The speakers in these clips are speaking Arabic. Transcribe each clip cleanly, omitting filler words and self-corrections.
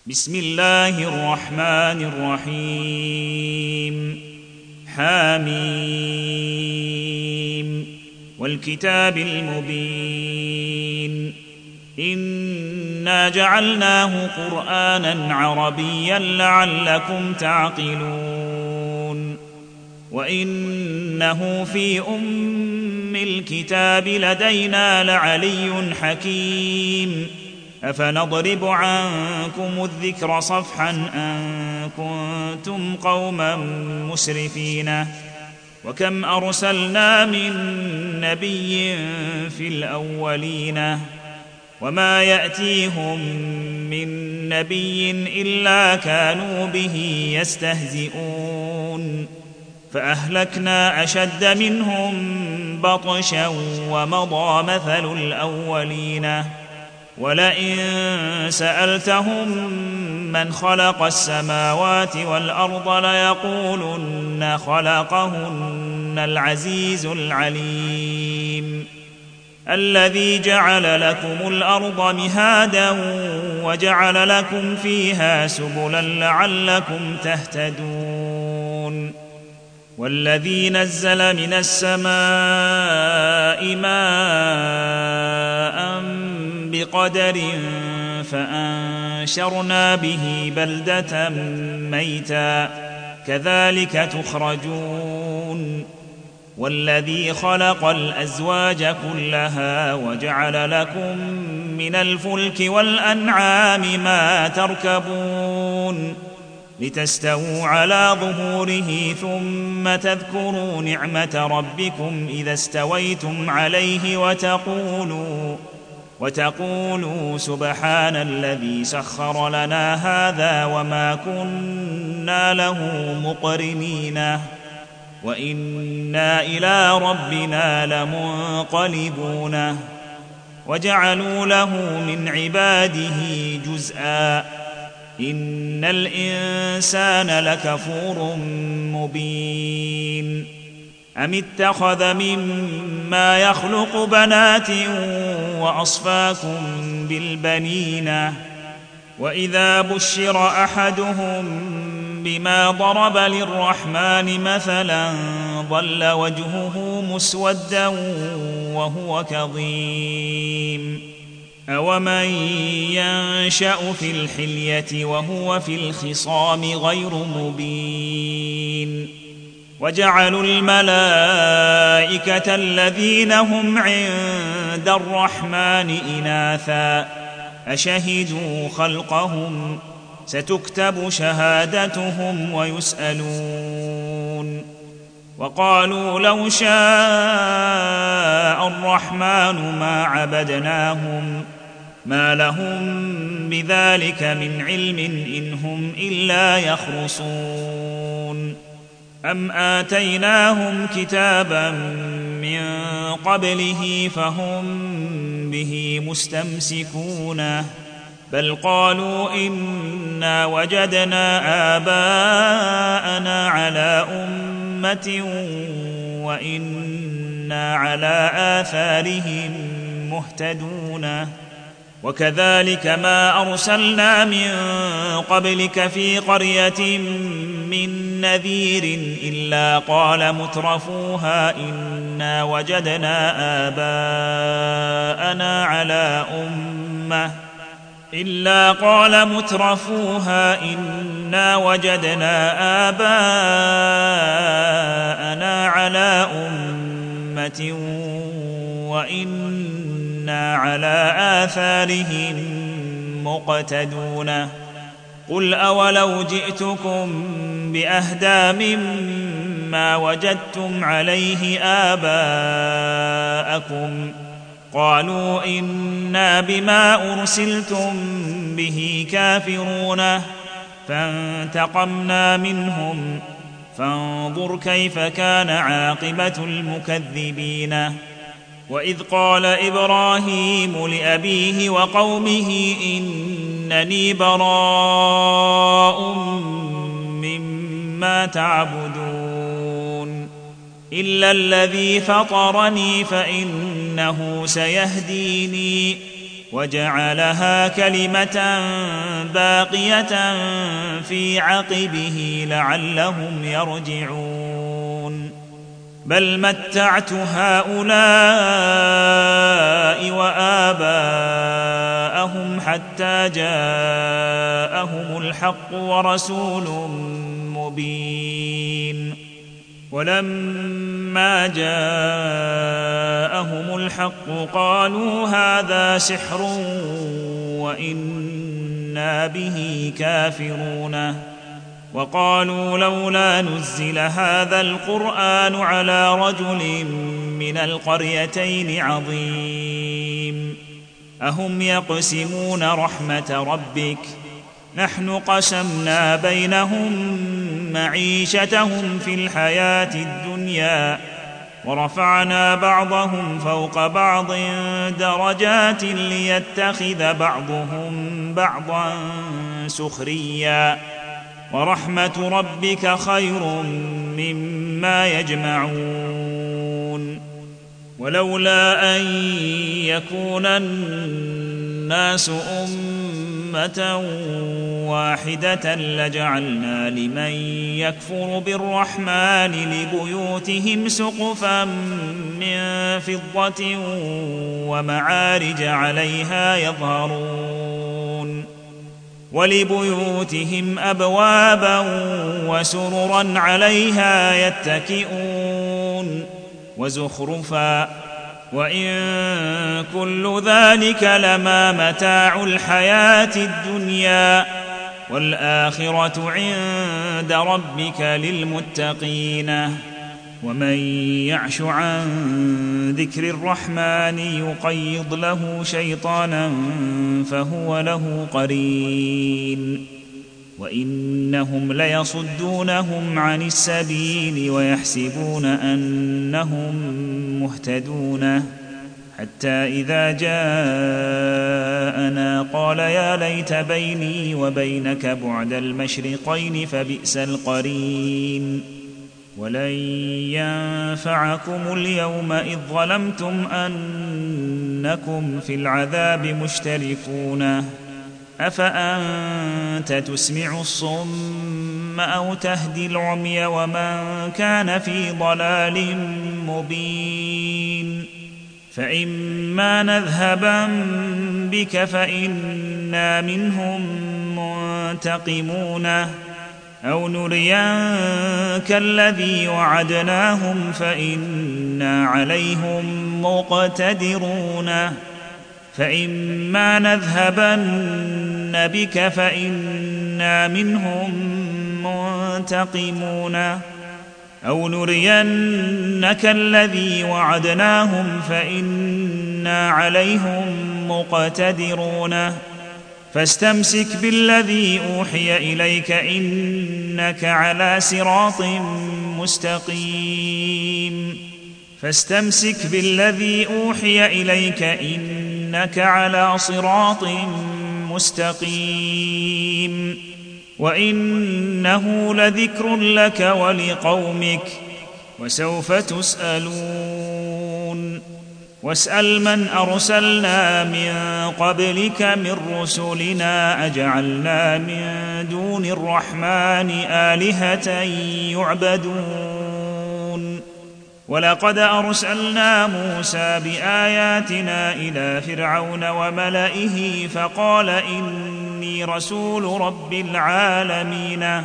بسم الله الرحمن الرحيم حميم والكتاب المبين إنا جعلناه قرآنا عربيا لعلكم تعقلون وإنه في أم الكتاب لدينا لعلي حكيم أفنضرب عنكم الذكر صفحا أن كنتم قوما مسرفين وكم أرسلنا من نبي في الأولين وما يأتيهم من نبي إلا كانوا به يستهزئون فأهلكنا أشد منهم بطشا ومضى مثل الأولين ولئن سألتهم من خلق السماوات والأرض ليقولن خلقهن العزيز العليم الذي جعل لكم الأرض مهادا وجعل لكم فيها سبلا لعلكم تهتدون والذي نزل من السماء ماء بقدر فأنشرنا به بلدة ميتا كذلك تخرجون والذي خلق الأزواج كلها وجعل لكم من الفلك والأنعام ما تركبون لتستووا على ظهوره ثم تذكروا نعمة ربكم إذا استويتم عليه وتقولوا سبحان الذي سخر لنا هذا وما كنا له مقرنين وإنا إلى ربنا لمنقلبون وجعلوا له من عباده جزءا إن الإنسان لكفور مبين أم اتخذ مما يخلق بنات وأصفاكم بالبنين وإذا بشر أحدهم بما ضرب للرحمن مثلا ظل وجهه مسودا وهو كظيم أومن ينشأ في الحلية وهو في الخصام غير مبين وجعلوا الملائكة الذين هم عند الرحمن إناثا أشهدوا خلقهم ستكتب شهادتهم ويسألون وقالوا لو شاء الرحمن ما عبدناهم ما لهم بذلك من علم إن هم إلا يخرصون أم آتيناهم كتابا من قبله فهم به مستمسكون بل قالوا إنا وجدنا آباءنا على أمة وإنا على آثارهم مهتدون وكذلك ما أرسلنا من قبلك في قرية من نذير إلا قال مترفوها إنا وجدنا آباءنا على أمة وإنا على آثارهم مقتدون قل أولو جئتكم بأهدى مما وجدتم عليه آباءكم قالوا إنا بما أرسلتم به كافرون فانتقمنا منهم فانظر كيف كان عاقبة المكذبين وإذ قال إبراهيم لأبيه وقومه إنني براء مما تعبدون إلا الذي فطرني فإنه سيهديني وجعلها كلمة باقية في عقبه لعلهم يرجعون بل متعت هؤلاء وآباءهم حتى جاءهم الحق ورسول مبين ولما جاءهم الحق قالوا هذا سحر وإنا به كافرون وقالوا لولا نزل هذا القرآن على رجل من القريتين عظيم أهم يقسمون رحمة ربك نحن قسمنا بينهم معيشتهم في الحياة الدنيا ورفعنا بعضهم فوق بعض درجات ليتخذ بعضهم بعضا سخريا ورحمة ربك خير مما يجمعون ولولا أن يكون الناس أمة واحدة لجعلنا لمن يكفر بالرحمن لبيوتهم سقفا من فضة ومعارج عليها يظهرون ولبيوتهم أبوابا وسررا عليها يتكئون وزخرفا وإن كل ذلك لما متاع الحياة الدنيا والآخرة عند ربك للمتقين ومن يعش عن ذكر الرحمن يقيض له شيطانا فهو له قرين وإنهم ليصدونهم عن السبيل ويحسبون أنهم مهتدون حتى إذا جاءنا قال يا ليت بيني وبينك بعد المشرقين فبئس القرين ولن ينفعكم اليوم إذ ظلمتم أنكم في العذاب مشتركون أفأنت تسمع الصم أو تهدي العمي ومن كان في ضلال مبين فإما نذهبن بك فإنا منهم منتقمون أو نرينك الذي وعدناهم فإنا عليهم مقتدرون فإما نذهبن بك فإنا منهم منتقمون أو نرينك الذي وعدناهم فإنا عليهم مقتدرون فاستمسك بالذي أوحي إليك إنك على صراط مستقيم فاستمسك بالذي أوحي إليك إنك على صراط مستقيم وإنه لذكر لك ولقومك وسوف تسألون واسأل من أرسلنا من قبلك من رسلنا أجعلنا من دون الرحمن آلهة يعبدون ولقد أرسلنا موسى بآياتنا إلى فرعون وملئه فقال إني رسول رب العالمين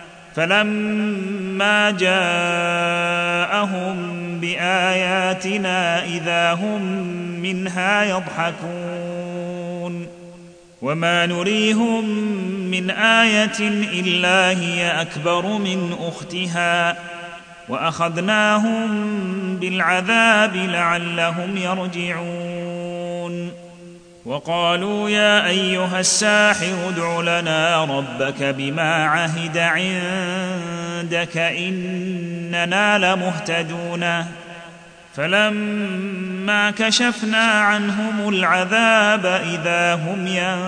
فلما جاءهم بآياتنا إذا هم منها يضحكون وما نريهم من آية إلا هي أكبر من أختها وأخذناهم بالعذاب لعلهم يرجعون وقالوا يا أيها الساحر ادع لنا ربك بما عهد عندك إننا لمهتدون فلما كشفنا عنهم العذاب إذا هم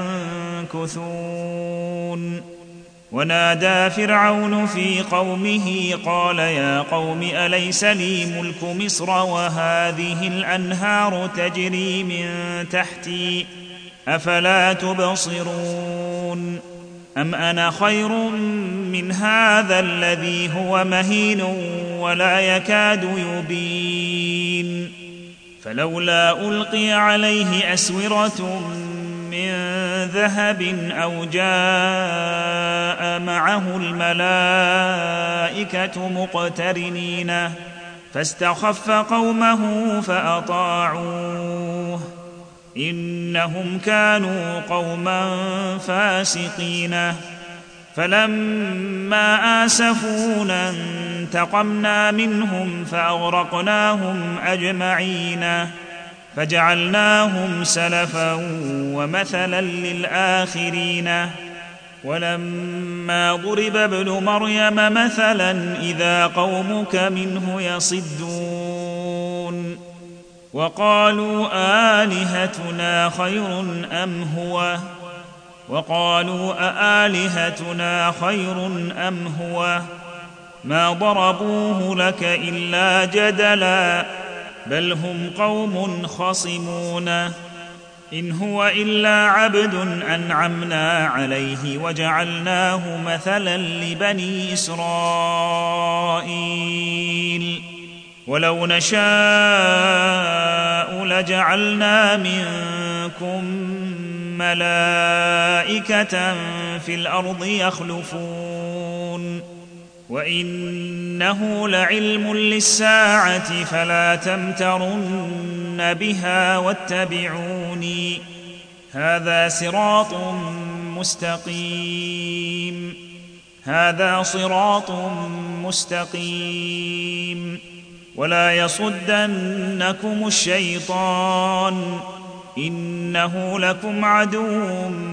ينكثون ونادى فرعون في قومه قال يا قوم أليس لي ملك مصر وهذه الأنهار تجري من تحتي أفلا تبصرون أم أنا خير من هذا الذي هو مهين ولا يكاد يبين فلولا ألقي عليه أسورة من ذهب أو جاء معه الملائكة مقترنين فاستخف قومه فأطاعوه إنهم كانوا قوما فاسقين فلما آسفونا انتقمنا منهم فأغرقناهم أجمعين فجعلناهم سلفا ومثلا للآخرين ولما ضرب ابن مريم مثلا إذا قومك منه يصدون وقالوا آلهتنا خير أم هو ما ضربوه لك إلا جدلا بل هم قوم خصمون إن هو إلا عبد أنعمنا عليه وجعلناه مثلا لبني إسرائيل ولو نشاء لجعلنا منكم ملائكة في الأرض يخلفون وإنه لعلم للساعة فلا تمترن بها واتبعوني هذا صراط مستقيم ولا يصدنكم الشيطان إنه لكم عدو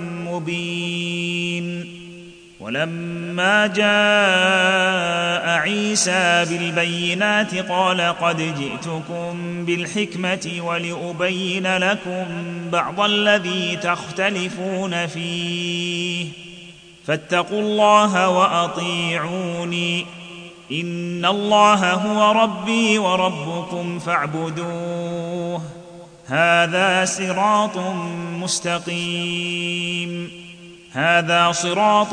مبين ولما جاء عيسى بالبينات قال قد جئتكم بالحكمة ولأبين لكم بعض الذي تختلفون فيه فاتقوا الله وأطيعوني إن الله هو ربي وربكم فاعبدوه هذا صراط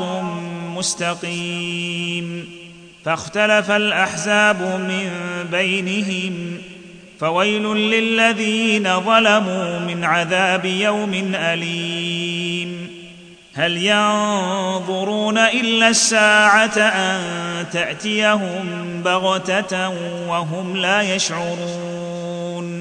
مستقيم فاختلف الأحزاب من بينهم فويل للذين ظلموا من عذاب يوم أليم هل ينظرون إلا الساعة أن تأتيهم بغتة وهم لا يشعرون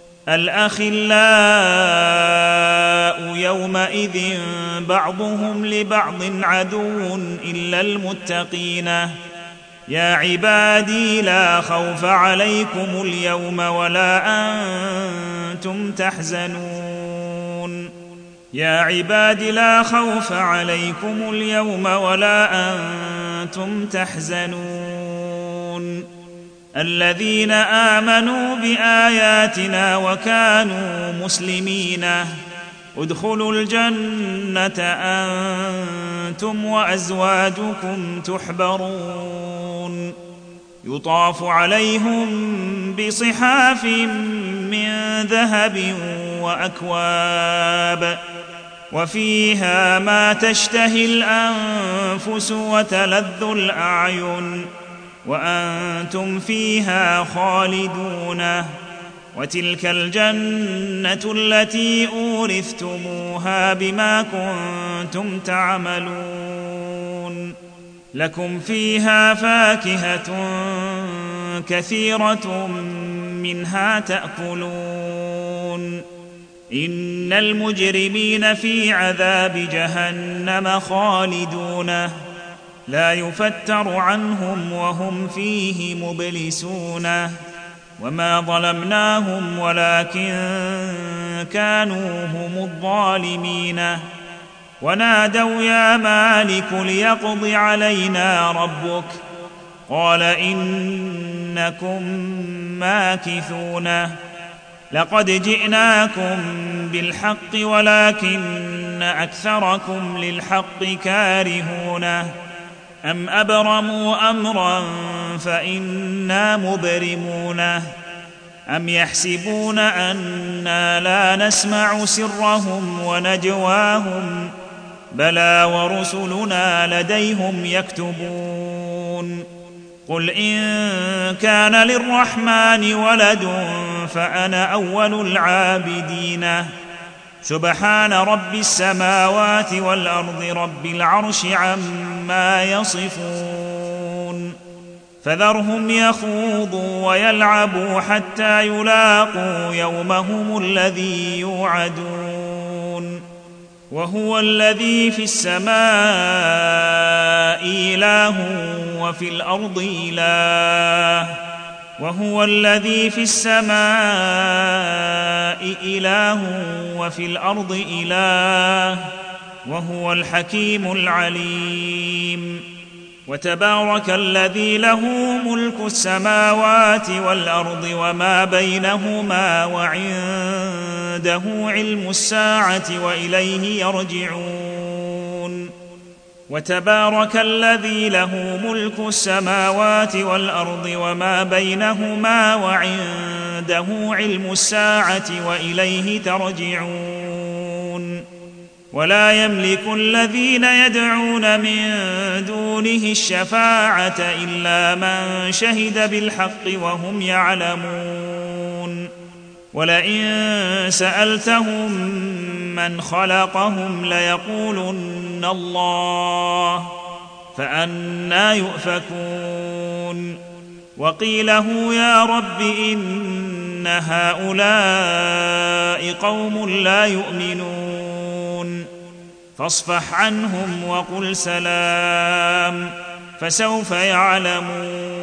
الأخلاء يومئذ بعضهم لبعض عدو إلا المتقين يا عبادي لا خوف عليكم اليوم ولا أنتم تحزنون يا عباد لا خوف عليكم اليوم ولا أنتم تحزنون الذين آمنوا بآياتنا وكانوا مسلمين ادخلوا الجنة أنتم وأزواجكم تحبرون يطاف عليهم بصحاف من ذهب وأكواب وفيها ما تشتهي الأنفس وتلذ الأعين وأنتم فيها خالدون وتلك الجنة التي أورثتموها بما كنتم تعملون لكم فيها فاكهة كثيرة منها تأكلون إن المجرمين في عذاب جهنم خالدون لا يفتر عنهم وهم فيه مبلسون وما ظلمناهم ولكن كانوا هم الظالمين ونادوا يا مالك ليقض علينا ربك قال إنكم ماكثون لقد جئناكم بالحق ولكن أكثركم للحق كارهون أم أبرموا أمرا فإنا مبرمون أم يحسبون أنا لا نسمع سرهم ونجواهم بلى ورسلنا لديهم يكتبون قل إن كان للرحمن ولد فأنا أول العابدين سبحان رب السماوات والأرض رب العرش عما يصفون فذرهم يخوضوا ويلعبوا حتى يلاقوا يومهم الذي يوعدون وهو الذي في السماء إله وفي الأرض إله وهو الذي في السماء إله وفي الأرض إله وهو الحكيم العليم وتبارك الذي له ملك السماوات والأرض وما بينهما وعنده علم الساعة وإليه يرجعون وتبارك الذي له ملك السماوات والأرض وما بينهما وعنده علم الساعة وإليه ترجعون ولا يملك الذين يدعون من دونه الشفاعة إلا من شهد بالحق وهم يعلمون ولئن سألتهم من خلقهم ليقولن الله فأنى يؤفكون وقيله يا رب إن هؤلاء قوم لا يؤمنون فاصفح عنهم وقل سلام فسوف يعلمون